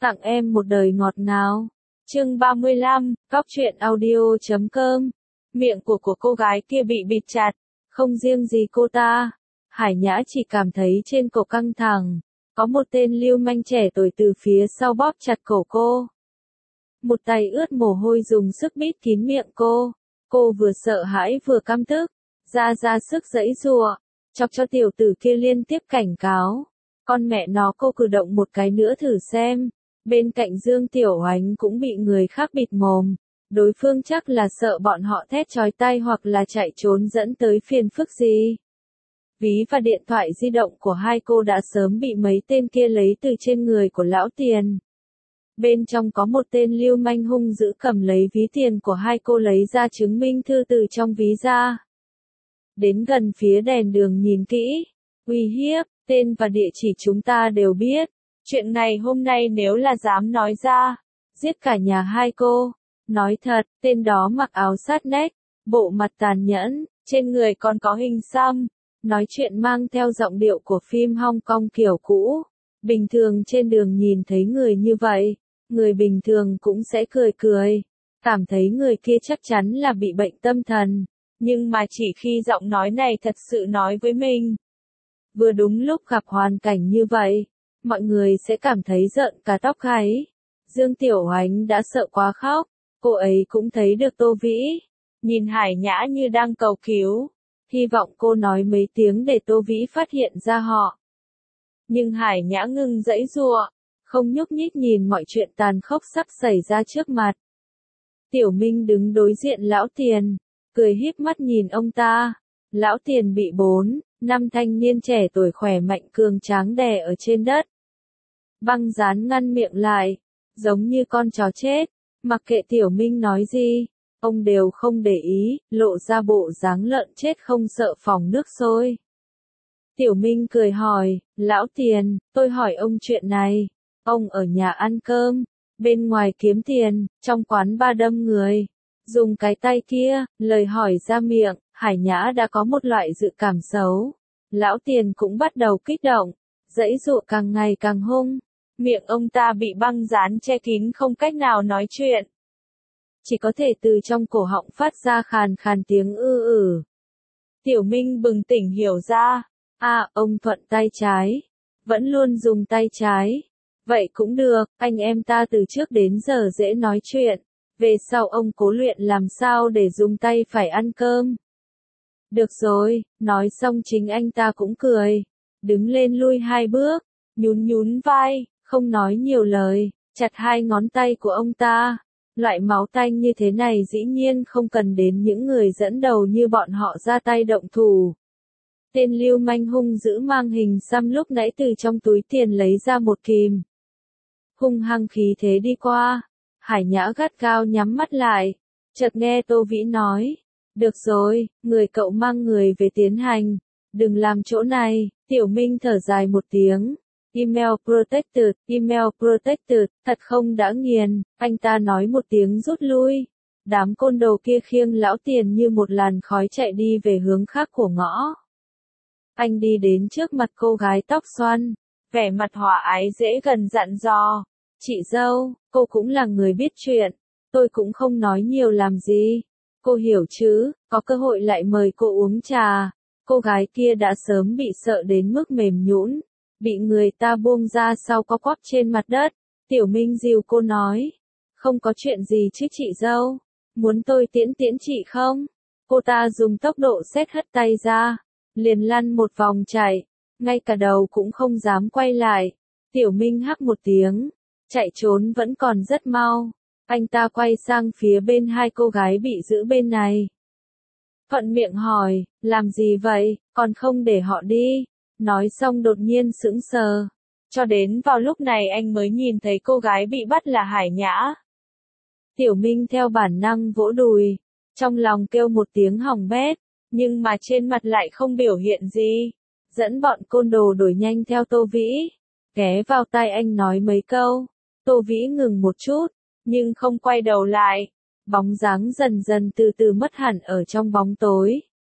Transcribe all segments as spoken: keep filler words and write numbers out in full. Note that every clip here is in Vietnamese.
Tặng em một đời ngọt ngào. Chương ba mươi lăm, Góc truyện audio chấm com. Miệng của của cô gái kia bị bịt chặt, không riêng gì cô ta. Hải Nhã chỉ cảm thấy trên cổ căng thẳng, có một tên lưu manh trẻ tuổi từ phía sau bóp chặt cổ cô. Một tay ướt mồ hôi dùng sức bít kín miệng cô. Cô vừa sợ hãi vừa căm tức, ra ra sức giãy giụa, chọc cho tiểu tử kia liên tiếp cảnh cáo. Con mẹ nó, cô cử động một cái nữa thử xem. Bên cạnh Dương Tiểu Oánh cũng bị người khác bịt mồm. Đối phương chắc là sợ bọn họ thét chói tai hoặc là chạy trốn dẫn tới phiền phức gì. Ví và điện thoại di động của hai cô đã sớm bị mấy tên kia lấy từ trên người của lão Tiền. Bên trong có một tên lưu manh hung dữ cầm lấy ví tiền của hai cô, lấy ra chứng minh thư từ trong ví ra. Đến gần phía đèn đường nhìn kỹ, uy hiếp, tên và địa chỉ chúng ta đều biết. Chuyện này hôm nay nếu là dám nói ra, giết cả nhà hai cô. Nói thật, tên đó mặc áo sát nét, bộ mặt tàn nhẫn, trên người còn có hình xăm, nói chuyện mang theo giọng điệu của phim Hong Kong kiểu cũ. Bình thường trên đường nhìn thấy người như vậy, người bình thường cũng sẽ cười cười, cảm thấy người kia chắc chắn là bị bệnh tâm thần, nhưng mà chỉ khi giọng nói này thật sự nói với mình. Vừa đúng lúc gặp hoàn cảnh như vậy, mọi người sẽ cảm thấy rợn cả tóc gáy. Dương Tiểu Oánh đã sợ quá khóc, cô ấy cũng thấy được Tô Vĩ, nhìn Hải Nhã như đang cầu cứu, hy vọng cô nói mấy tiếng để Tô Vĩ phát hiện ra họ. Nhưng Hải Nhã ngừng giãy giụa, không nhúc nhích nhìn mọi chuyện tàn khốc sắp xảy ra trước mặt. Tiểu Minh đứng đối diện lão Tiền, cười híp mắt nhìn ông ta. Lão Tiền bị bốn, năm thanh niên trẻ tuổi khỏe mạnh cường tráng đè ở trên đất. Băng dán ngăn miệng lại, giống như con chó chết, mặc kệ Tiểu Minh nói gì, ông đều không để ý, lộ ra bộ dáng lợn chết không sợ phỏng nước sôi. Tiểu Minh cười hỏi, lão Tiền, tôi hỏi ông chuyện này, ông ở nhà ăn cơm, bên ngoài kiếm tiền, trong quán ba đâm người, dùng cái tay kia, lời hỏi ra miệng, Hải Nhã đã có một loại dự cảm xấu. Lão Tiền cũng bắt đầu kích động, giãy giụa càng ngày càng hung, miệng ông ta bị băng dán che kín không cách nào nói chuyện. Chỉ có thể từ trong cổ họng phát ra khàn khàn tiếng ư ử. Tiểu Minh bừng tỉnh hiểu ra, à, ông thuận tay trái, vẫn luôn dùng tay trái. Vậy cũng được, anh em ta từ trước đến giờ dễ nói chuyện, về sau ông cố luyện làm sao để dùng tay phải ăn cơm. Được rồi, nói xong chính anh ta cũng cười, đứng lên lui hai bước, nhún nhún vai, không nói nhiều lời, chặt hai ngón tay của ông ta. Loại máu tanh như thế này dĩ nhiên không cần đến những người dẫn đầu như bọn họ ra tay động thủ. Tên lưu manh hung dữ mang hình xăm lúc nãy từ trong túi tiền lấy ra một kìm. Hung hăng khí thế đi qua, Hải Nhã gắt gao nhắm mắt lại, chợt nghe Tô Vĩ nói, được rồi, người cậu mang người về tiến hành, đừng làm chỗ này. Tiểu Minh thở dài một tiếng, email protected, email protected, thật không đã nghiền, anh ta nói một tiếng rút lui. Đám côn đồ kia khiêng lão Tiền như một làn khói chạy đi về hướng khác của ngõ. Anh đi đến trước mặt cô gái tóc xoăn, vẻ mặt hòa ái dễ gần dặn dò, chị dâu, cô cũng là người biết chuyện, tôi cũng không nói nhiều làm gì, cô hiểu chứ, có cơ hội lại mời cô uống trà. Cô gái kia đã sớm bị sợ đến mức mềm nhũn, bị người ta buông ra sau có quắp trên mặt đất. Tiểu Minh dìu cô nói, không có chuyện gì chứ chị dâu, muốn tôi tiễn tiễn chị không? Cô ta dùng tốc độ sét hất tay ra, liền lăn một vòng chạy, ngay cả đầu cũng không dám quay lại. Tiểu Minh hắc một tiếng, chạy trốn vẫn còn rất mau. Anh ta quay sang phía bên hai cô gái bị giữ bên này. Thuận miệng hỏi, làm gì vậy, còn không để họ đi. Nói xong đột nhiên sững sờ. Cho đến vào lúc này anh mới nhìn thấy cô gái bị bắt là Hải Nhã. Tiểu Minh theo bản năng vỗ đùi, trong lòng kêu một tiếng hỏng bét, nhưng mà trên mặt lại không biểu hiện gì. Dẫn bọn côn đồ đuổi nhanh theo Tô Vĩ, ghé vào tai anh nói mấy câu. Tô Vĩ ngừng một chút, nhưng không quay đầu lại. Bóng dáng dần dần từ từ mất hẳn ở trong bóng tối.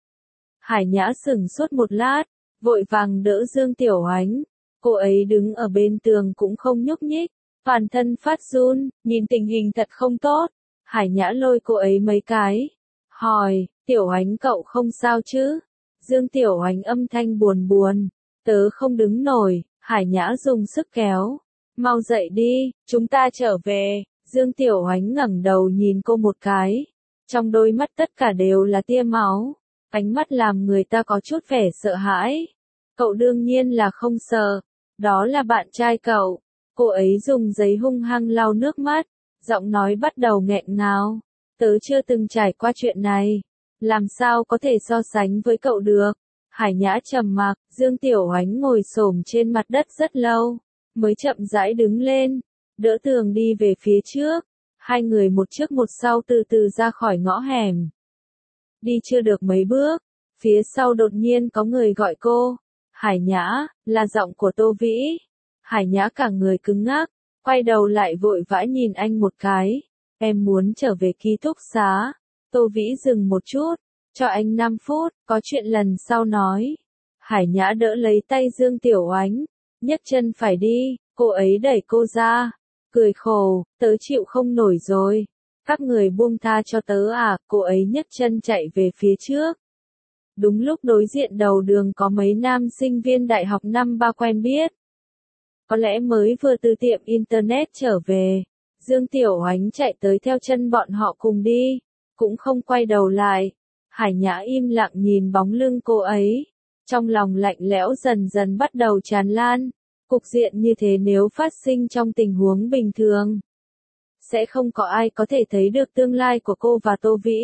Hải Nhã sững sốt một lát, vội vàng đỡ Dương Tiểu Oánh. Cô ấy đứng ở bên tường cũng không nhúc nhích, toàn thân phát run, nhìn tình hình thật không tốt. Hải Nhã lôi cô ấy mấy cái. Hỏi, Tiểu Oánh cậu không sao chứ? Dương Tiểu Oánh âm thanh buồn buồn. Tớ không đứng nổi, Hải Nhã dùng sức kéo. Mau dậy đi, chúng ta trở về. Dương Tiểu Oánh ngẩng đầu nhìn cô một cái. Trong đôi mắt tất cả đều là tia máu. Ánh mắt làm người ta có chút vẻ sợ hãi. Cậu đương nhiên là không sợ. Đó là bạn trai cậu. Cô ấy dùng giấy hung hăng lau nước mắt. Giọng nói bắt đầu nghẹn ngào. Tớ chưa từng trải qua chuyện này. Làm sao có thể so sánh với cậu được? Hải Nhã trầm mặc, Dương Tiểu Oánh ngồi xổm trên mặt đất rất lâu. Mới chậm rãi đứng lên. Đỡ tường đi về phía trước. Hai người một trước một sau từ từ ra khỏi ngõ hẻm. Đi chưa được mấy bước. Phía sau đột nhiên có người gọi cô. Hải Nhã, là giọng của Tô Vĩ. Hải Nhã cả người cứng ngắc. Quay đầu lại vội vã nhìn anh một cái. Em muốn trở về ký túc xá. Tô Vĩ dừng một chút. Cho anh năm phút, có chuyện lần sau nói. Hải Nhã đỡ lấy tay Dương Tiểu Oánh. Nhấc chân phải đi, cô ấy đẩy cô ra. Cười khổ, tớ chịu không nổi rồi. Các người buông tha cho tớ à, cô ấy nhấc chân chạy về phía trước. Đúng lúc đối diện đầu đường có mấy nam sinh viên đại học năm ba quen biết. Có lẽ mới vừa từ tiệm internet trở về. Dương Tiểu Oánh chạy tới theo chân bọn họ cùng đi. Cũng không quay đầu lại. Hải Nhã im lặng nhìn bóng lưng cô ấy. Trong lòng lạnh lẽo dần dần bắt đầu tràn lan. Cục diện như thế nếu phát sinh trong tình huống bình thường. Sẽ không có ai có thể thấy được tương lai của cô và Tô Vĩ.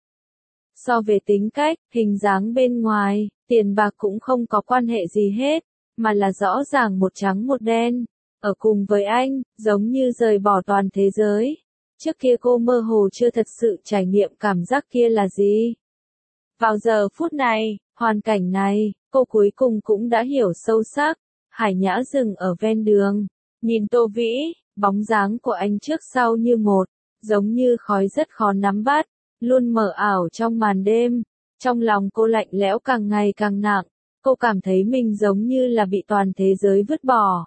So về tính cách, hình dáng bên ngoài, tiền bạc cũng không có quan hệ gì hết. Mà là rõ ràng một trắng một đen. Ở cùng với anh, giống như rời bỏ toàn thế giới. Trước kia cô mơ hồ chưa thật sự trải nghiệm cảm giác kia là gì. Vào giờ phút này, hoàn cảnh này, cô cuối cùng cũng đã hiểu sâu sắc. Hải Nhã dừng ở ven đường. Nhìn Tô Vĩ, bóng dáng của anh trước sau như một. Giống như khói rất khó nắm bắt. Luôn mờ ảo trong màn đêm. Trong lòng cô lạnh lẽo càng ngày càng nặng. Cô cảm thấy mình giống như là bị toàn thế giới vứt bỏ.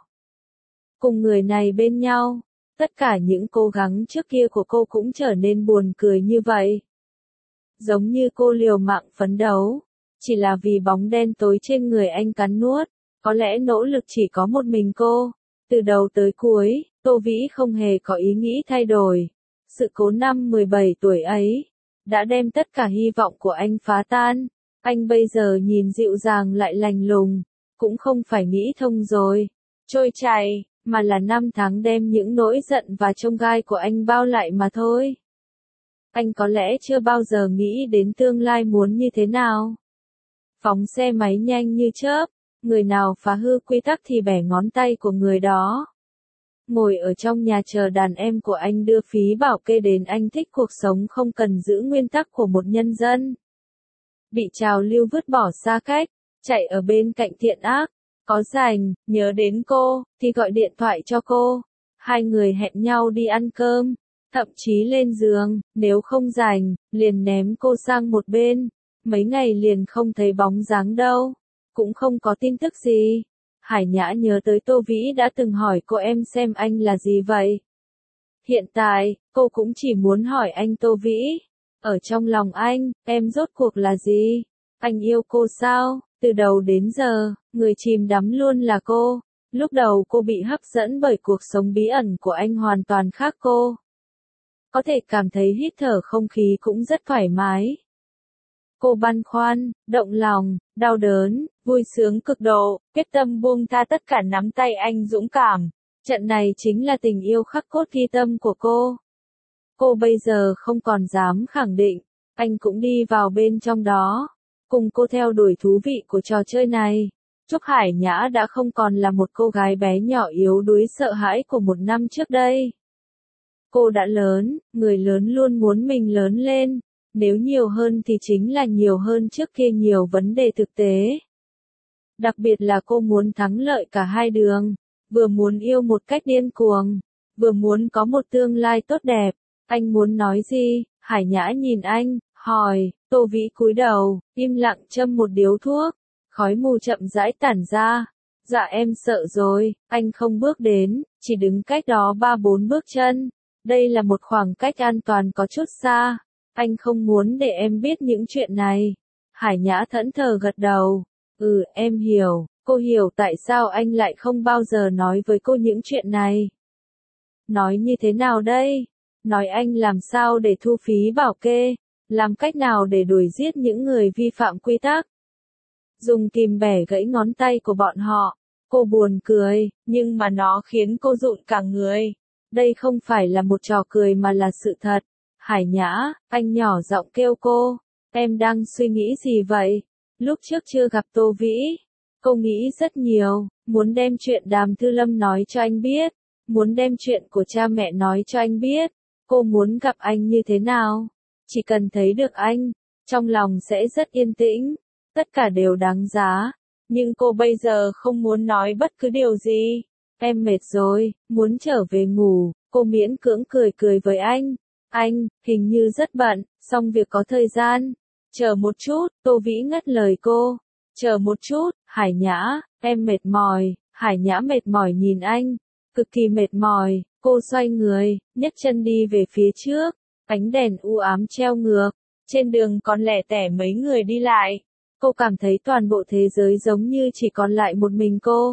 Cùng người này bên nhau, tất cả những cố gắng trước kia của cô cũng trở nên buồn cười như vậy. Giống như cô liều mạng phấn đấu, chỉ là vì bóng đen tối trên người anh cắn nuốt, có lẽ nỗ lực chỉ có một mình cô. Từ đầu tới cuối, Tô Vĩ không hề có ý nghĩ thay đổi. Sự cố năm mười bảy tuổi ấy, đã đem tất cả hy vọng của anh phá tan. Anh bây giờ nhìn dịu dàng lại lành lùng, cũng không phải nghĩ thông rồi, trôi chảy, mà là năm tháng đem những nỗi giận và chông gai của anh bao lại mà thôi. Anh có lẽ chưa bao giờ nghĩ đến tương lai muốn như thế nào. Phóng xe máy nhanh như chớp, người nào phá hư quy tắc thì bẻ ngón tay của người đó. Ngồi ở trong nhà chờ đàn em của anh đưa phí bảo kê đến, anh thích cuộc sống không cần giữ nguyên tắc của một nhân dân. Bị trào lưu vứt bỏ xa cách, chạy ở bên cạnh thiện ác, có rảnh, nhớ đến cô, thì gọi điện thoại cho cô. Hai người hẹn nhau đi ăn cơm, thậm chí lên giường, nếu không rảnh, liền ném cô sang một bên. Mấy ngày liền không thấy bóng dáng đâu, cũng không có tin tức gì. Hải Nhã nhớ tới Tô Vĩ đã từng hỏi cô em xem anh là gì vậy. Hiện tại, cô cũng chỉ muốn hỏi anh Tô Vĩ. Ở trong lòng anh, em rốt cuộc là gì? Anh yêu cô sao? Từ đầu đến giờ, người chìm đắm luôn là cô. Lúc đầu cô bị hấp dẫn bởi cuộc sống bí ẩn của anh hoàn toàn khác cô. Có thể cảm thấy hít thở không khí cũng rất thoải mái. Cô băn khoăn, động lòng, đau đớn, vui sướng cực độ, quyết tâm buông tha tất cả nắm tay anh dũng cảm. Trận này chính là tình yêu khắc cốt ghi tâm của cô. Cô bây giờ không còn dám khẳng định, anh cũng đi vào bên trong đó, cùng cô theo đuổi thú vị của trò chơi này. Trúc Hải Nhã đã không còn là một cô gái bé nhỏ yếu đuối sợ hãi của một năm trước đây. Cô đã lớn, người lớn luôn muốn mình lớn lên, nếu nhiều hơn thì chính là nhiều hơn trước kia nhiều vấn đề thực tế. Đặc biệt là cô muốn thắng lợi cả hai đường, vừa muốn yêu một cách điên cuồng, vừa muốn có một tương lai tốt đẹp. Anh muốn nói gì? Hải Nhã nhìn anh, hỏi. Tô Vĩ cúi đầu, im lặng châm một điếu thuốc, khói mù chậm rãi tản ra. Dạ em sợ rồi, anh không bước đến, chỉ đứng cách đó ba bốn bước chân. Đây là một khoảng cách an toàn có chút xa. Anh không muốn để em biết những chuyện này. Hải Nhã thẫn thờ gật đầu. Ừ, em hiểu, cô hiểu tại sao anh lại không bao giờ nói với cô những chuyện này. Nói như thế nào đây? Nói anh làm sao để thu phí bảo kê, làm cách nào để đuổi giết những người vi phạm quy tắc. Dùng kìm bẻ gãy ngón tay của bọn họ. Cô buồn cười, nhưng mà nó khiến cô run cả người. Đây không phải là một trò cười mà là sự thật. Hải Nhã, anh nhỏ giọng kêu cô. Em đang suy nghĩ gì vậy? Lúc trước chưa gặp Tô Vĩ, cô nghĩ rất nhiều, muốn đem chuyện Đàm Thư Lâm nói cho anh biết, muốn đem chuyện của cha mẹ nói cho anh biết. Cô muốn gặp anh như thế nào? Chỉ cần thấy được anh, trong lòng sẽ rất yên tĩnh, tất cả đều đáng giá. Nhưng cô bây giờ không muốn nói bất cứ điều gì. Em mệt rồi, muốn trở về ngủ, cô miễn cưỡng cười cười với anh. Anh, hình như rất bận, xong việc có thời gian. Chờ một chút, Tô Vĩ ngắt lời cô. Chờ một chút, Hải Nhã, em mệt mỏi. Hải Nhã mệt mỏi nhìn anh, cực kỳ mệt mỏi. Cô xoay người, nhấc chân đi về phía trước. Ánh đèn u ám treo ngược. Trên đường còn lẻ tẻ mấy người đi lại. Cô cảm thấy toàn bộ thế giới giống như chỉ còn lại một mình cô.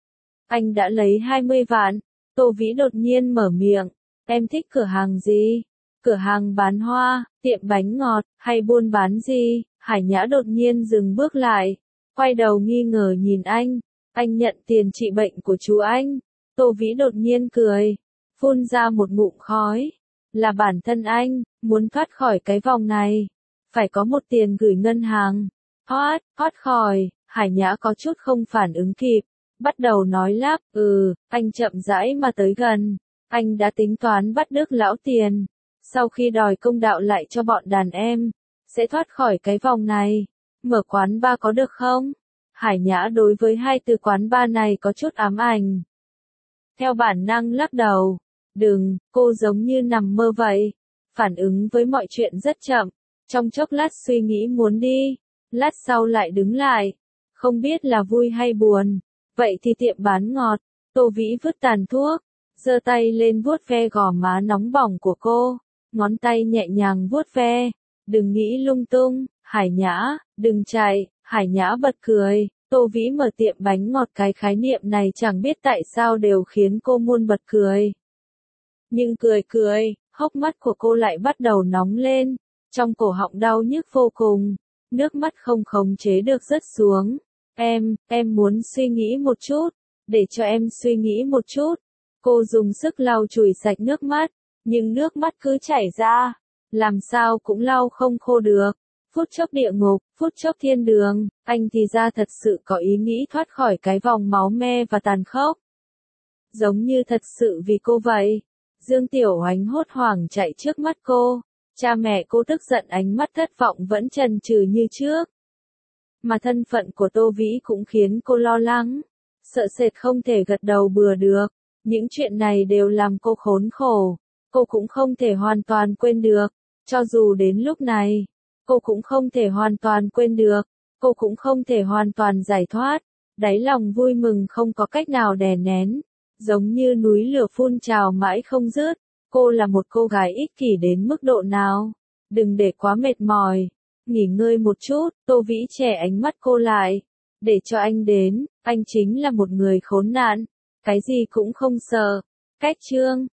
Anh đã lấy hai mươi vạn. Tô Vĩ đột nhiên mở miệng. Em thích cửa hàng gì? Cửa hàng bán hoa, tiệm bánh ngọt, hay buôn bán gì? Hải Nhã đột nhiên dừng bước lại. Quay đầu nghi ngờ nhìn anh. Anh nhận tiền trị bệnh của chú anh. Tô Vĩ đột nhiên cười. Phun ra một ngụm khói. Là bản thân anh, muốn thoát khỏi cái vòng này. Phải có một tiền gửi ngân hàng. Thoát, thoát khỏi. Hải Nhã có chút không phản ứng kịp. Bắt đầu nói lắp, ừ, anh chậm rãi mà tới gần. Anh đã tính toán bắt Đức lão tiền. Sau khi đòi công đạo lại cho bọn đàn em, sẽ thoát khỏi cái vòng này. Mở quán bar có được không? Hải Nhã đối với hai từ quán bar này có chút ám ảnh. Theo bản năng lắc đầu. Đừng, cô giống như nằm mơ vậy. Phản ứng với mọi chuyện rất chậm. Trong chốc lát suy nghĩ muốn đi. Lát sau lại đứng lại. Không biết là vui hay buồn. Vậy thì tiệm bán ngọt. Tô Vĩ vứt tàn thuốc. Giơ tay lên vuốt ve gò má nóng bỏng của cô. Ngón tay nhẹ nhàng vuốt ve. Đừng nghĩ lung tung, Hải Nhã, đừng chạy. Hải Nhã bật cười. Tô Vĩ mở tiệm bánh ngọt, cái khái niệm này chẳng biết tại sao đều khiến cô muôn bật cười. Nhưng cười cười, hốc mắt của cô lại bắt đầu nóng lên. Trong cổ họng đau nhức vô cùng. Nước mắt không khống chế được rớt xuống. Em, em muốn suy nghĩ một chút. Để cho em suy nghĩ một chút. Cô dùng sức lau chùi sạch nước mắt. Nhưng nước mắt cứ chảy ra. Làm sao cũng lau không khô được. Phút chốc địa ngục, phút chốc thiên đường. Anh thì ra thật sự có ý nghĩ thoát khỏi cái vòng máu me và tàn khốc. Giống như thật sự vì cô vậy. Dương Tiểu Oánh hốt hoảng chạy trước mắt cô. Cha mẹ cô tức giận, ánh mắt thất vọng vẫn chần chừ như trước. Mà thân phận của Tô Vĩ cũng khiến cô lo lắng. Sợ sệt không thể gật đầu bừa được. Những chuyện này đều làm cô khốn khổ. Cô cũng không thể hoàn toàn quên được. Cho dù đến lúc này, cô cũng không thể hoàn toàn quên được. Cô cũng không thể hoàn toàn giải thoát. Đáy lòng vui mừng không có cách nào đè nén. Giống như núi lửa phun trào mãi không dứt. Cô là một cô gái ích kỷ đến mức độ nào? Đừng để quá mệt mỏi. Nghỉ ngơi một chút. Tô Vĩ trẻ ánh mắt cô lại. Để cho anh đến. Anh chính là một người khốn nạn. Cái gì cũng không sợ. Cách chương